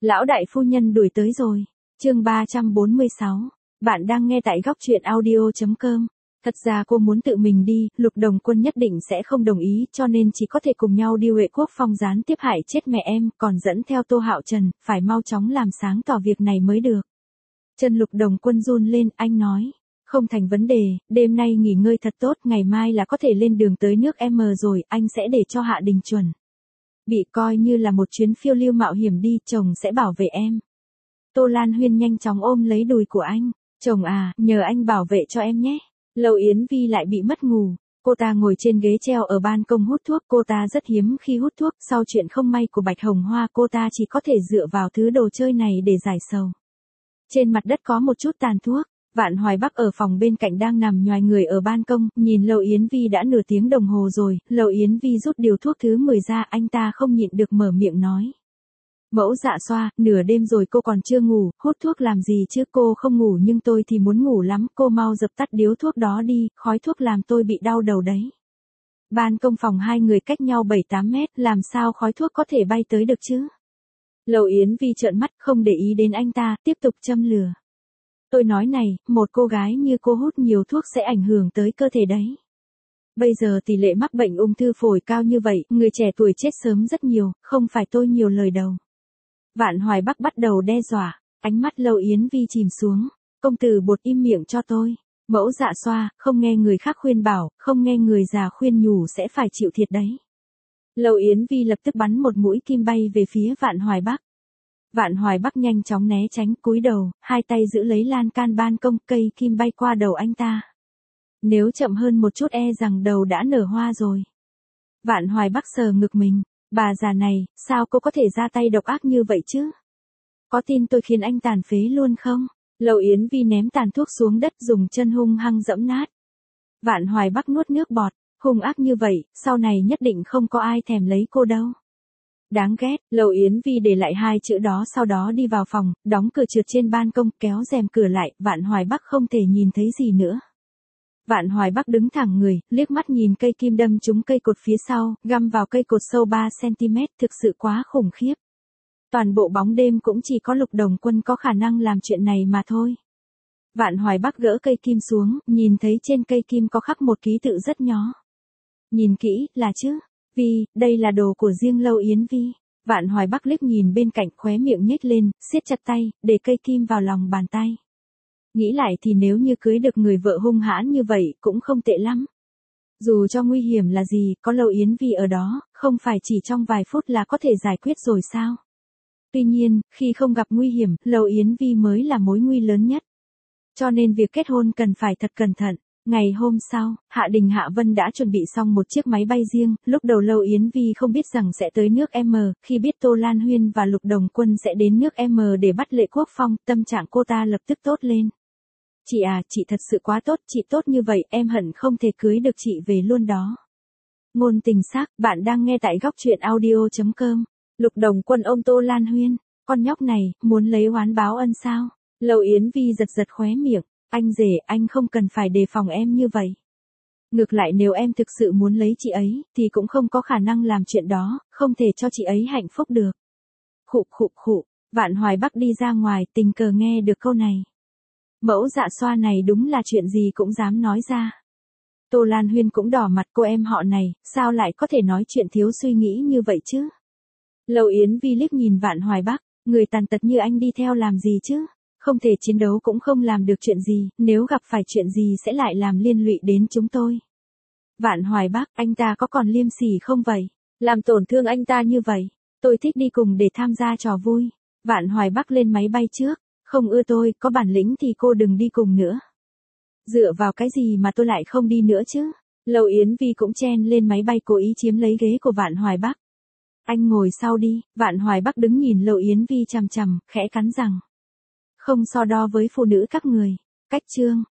Lão đại phu nhân đuổi tới rồi. Chương 346. Bạn đang nghe tại góc truyện audio.com. Thật ra cô muốn tự mình đi, Lục Đồng Quân nhất định sẽ không đồng ý, cho nên chỉ có thể cùng nhau đi Huệ Quốc Phong gián tiếp hại chết mẹ em, còn dẫn theo Tô Hạo Trần, phải mau chóng làm sáng tỏ việc này mới được. Chân Lục Đồng Quân run lên, anh nói. Không thành vấn đề, đêm nay nghỉ ngơi thật tốt, ngày mai là có thể lên đường tới nước M rồi, anh sẽ để cho Hạ Đình chuẩn bị coi như là một chuyến phiêu lưu mạo hiểm đi, chồng sẽ bảo vệ em. Tô Lan Huyên nhanh chóng ôm lấy đùi của anh. Chồng à, nhờ anh bảo vệ cho em nhé. Lâu Yến Vi lại bị mất ngủ. Cô ta ngồi trên ghế treo ở ban công hút thuốc. Cô ta rất hiếm khi hút thuốc. Sau chuyện không may của Bạch Hồng Hoa, cô ta chỉ có thể dựa vào thứ đồ chơi này để giải sầu. Trên mặt đất có một chút tàn thuốc. Vạn Hoài Bắc ở phòng bên cạnh đang nằm nhoài người ở ban công, nhìn Lâu Yến Vi đã nửa tiếng đồng hồ rồi. Lâu Yến Vi rút điều thuốc thứ 10 ra, anh ta không nhịn được mở miệng nói. Mẫu Dạ Xoa, nửa đêm rồi cô còn chưa ngủ, hút thuốc làm gì chứ, cô không ngủ nhưng tôi thì muốn ngủ lắm, cô mau dập tắt điếu thuốc đó đi, khói thuốc làm tôi bị đau đầu đấy. Ban công phòng hai người cách nhau 7-8 mét, làm sao khói thuốc có thể bay tới được chứ? Lâu Yến Vi trợn mắt không để ý đến anh ta, tiếp tục châm lửa. Tôi nói này, một cô gái như cô hút nhiều thuốc sẽ ảnh hưởng tới cơ thể đấy. Bây giờ tỷ lệ mắc bệnh ung thư phổi cao như vậy, người trẻ tuổi chết sớm rất nhiều, không phải tôi nhiều lời đâu. Vạn Hoài Bắc bắt đầu đe dọa, ánh mắt Lâu Yến Vi chìm xuống. Công tử Bột im miệng cho tôi. Mẫu Dạ Xoa, không nghe người khác khuyên bảo, không nghe người già khuyên nhủ sẽ phải chịu thiệt đấy. Lâu Yến Vi lập tức bắn một mũi kim bay về phía Vạn Hoài Bắc. Vạn Hoài Bắc nhanh chóng né tránh, cúi đầu, hai tay giữ lấy lan can ban công, cây kim bay qua đầu anh ta. Nếu chậm hơn một chút e rằng đầu đã nở hoa rồi. Vạn Hoài Bắc sờ ngực mình. Bà già này, sao cô có thể ra tay độc ác như vậy chứ? Có tin tôi khiến anh tàn phế luôn không? Lâu Yến Vi ném tàn thuốc xuống đất, dùng chân hung hăng dẫm nát. Vạn Hoài Bắc nuốt nước bọt, hung ác như vậy, sau này nhất định không có ai thèm lấy cô đâu. Đáng ghét, Lâu Yến Vi để lại hai chữ đó, sau đó đi vào phòng, đóng cửa trượt trên ban công, kéo rèm cửa lại, Vạn Hoài Bắc không thể nhìn thấy gì nữa. Vạn Hoài Bắc đứng thẳng người, liếc mắt nhìn cây kim đâm trúng cây cột phía sau, găm vào cây cột sâu 3cm, thực sự quá khủng khiếp. Toàn bộ bóng đêm cũng chỉ có Lục Đồng Quân có khả năng làm chuyện này mà thôi. Vạn Hoài Bắc gỡ cây kim xuống, nhìn thấy trên cây kim có khắc một ký tự rất nhỏ. Nhìn kỹ, là chữ Vi, đây là đồ của riêng Lâu Yến Vi. Vạn Hoài Bắc liếc nhìn bên cạnh, khóe miệng nhếch lên, siết chặt tay, để cây kim vào lòng bàn tay. Nghĩ lại thì nếu như cưới được người vợ hung hãn như vậy cũng không tệ lắm. Dù cho nguy hiểm là gì, có Lâu Yến Vi ở đó, không phải chỉ trong vài phút là có thể giải quyết rồi sao? Tuy nhiên, khi không gặp nguy hiểm, Lâu Yến Vi mới là mối nguy lớn nhất. Cho nên việc kết hôn cần phải thật cẩn thận. Ngày hôm sau, Hạ Đình Hạ Vân đã chuẩn bị xong một chiếc máy bay riêng, lúc đầu Lâu Yến Vi không biết rằng sẽ tới nước M, khi biết Tô Lan Huyên và Lục Đồng Quân sẽ đến nước M để bắt Lệ Quốc Phong, tâm trạng cô ta lập tức tốt lên. Chị à, chị thật sự quá tốt, chị tốt như vậy, em hận không thể cưới được chị về luôn đó. Ngôn tình xác, bạn đang nghe tại góc truyện audio.com. Lục Đồng Quân ôm Tô Lan Huyên, con nhóc này, muốn lấy oán báo ân sao? Lâu Yến Vi giật giật khóe miệng, anh rể, anh không cần phải đề phòng em như vậy. Ngược lại nếu em thực sự muốn lấy chị ấy, thì cũng không có khả năng làm chuyện đó, không thể cho chị ấy hạnh phúc được. Khụ khụ khụ, Vạn Hoài Bắc đi ra ngoài, tình cờ nghe được câu này. Mẫu Dạ Xoa này đúng là chuyện gì cũng dám nói ra. Tô Lan Huyên cũng đỏ mặt, cô em họ này, sao lại có thể nói chuyện thiếu suy nghĩ như vậy chứ? Lâu Yến Vi liếc nhìn Vạn Hoài Bắc, người tàn tật như anh đi theo làm gì chứ? Không thể chiến đấu cũng không làm được chuyện gì, nếu gặp phải chuyện gì sẽ lại làm liên lụy đến chúng tôi. Vạn Hoài Bắc, anh ta có còn liêm sỉ không vậy? Làm tổn thương anh ta như vậy, tôi thích đi cùng để tham gia trò vui. Vạn Hoài Bắc lên máy bay trước. Không ưa tôi, có bản lĩnh thì cô đừng đi cùng nữa. Dựa vào cái gì mà tôi lại không đi nữa chứ? Lâu Yến Vi cũng chen lên máy bay cố ý chiếm lấy ghế của Vạn Hoài Bắc. Anh ngồi sau đi, Vạn Hoài Bắc đứng nhìn Lâu Yến Vi chằm chằm, khẽ cắn răng. Không so đo với phụ nữ các người. Cách chương.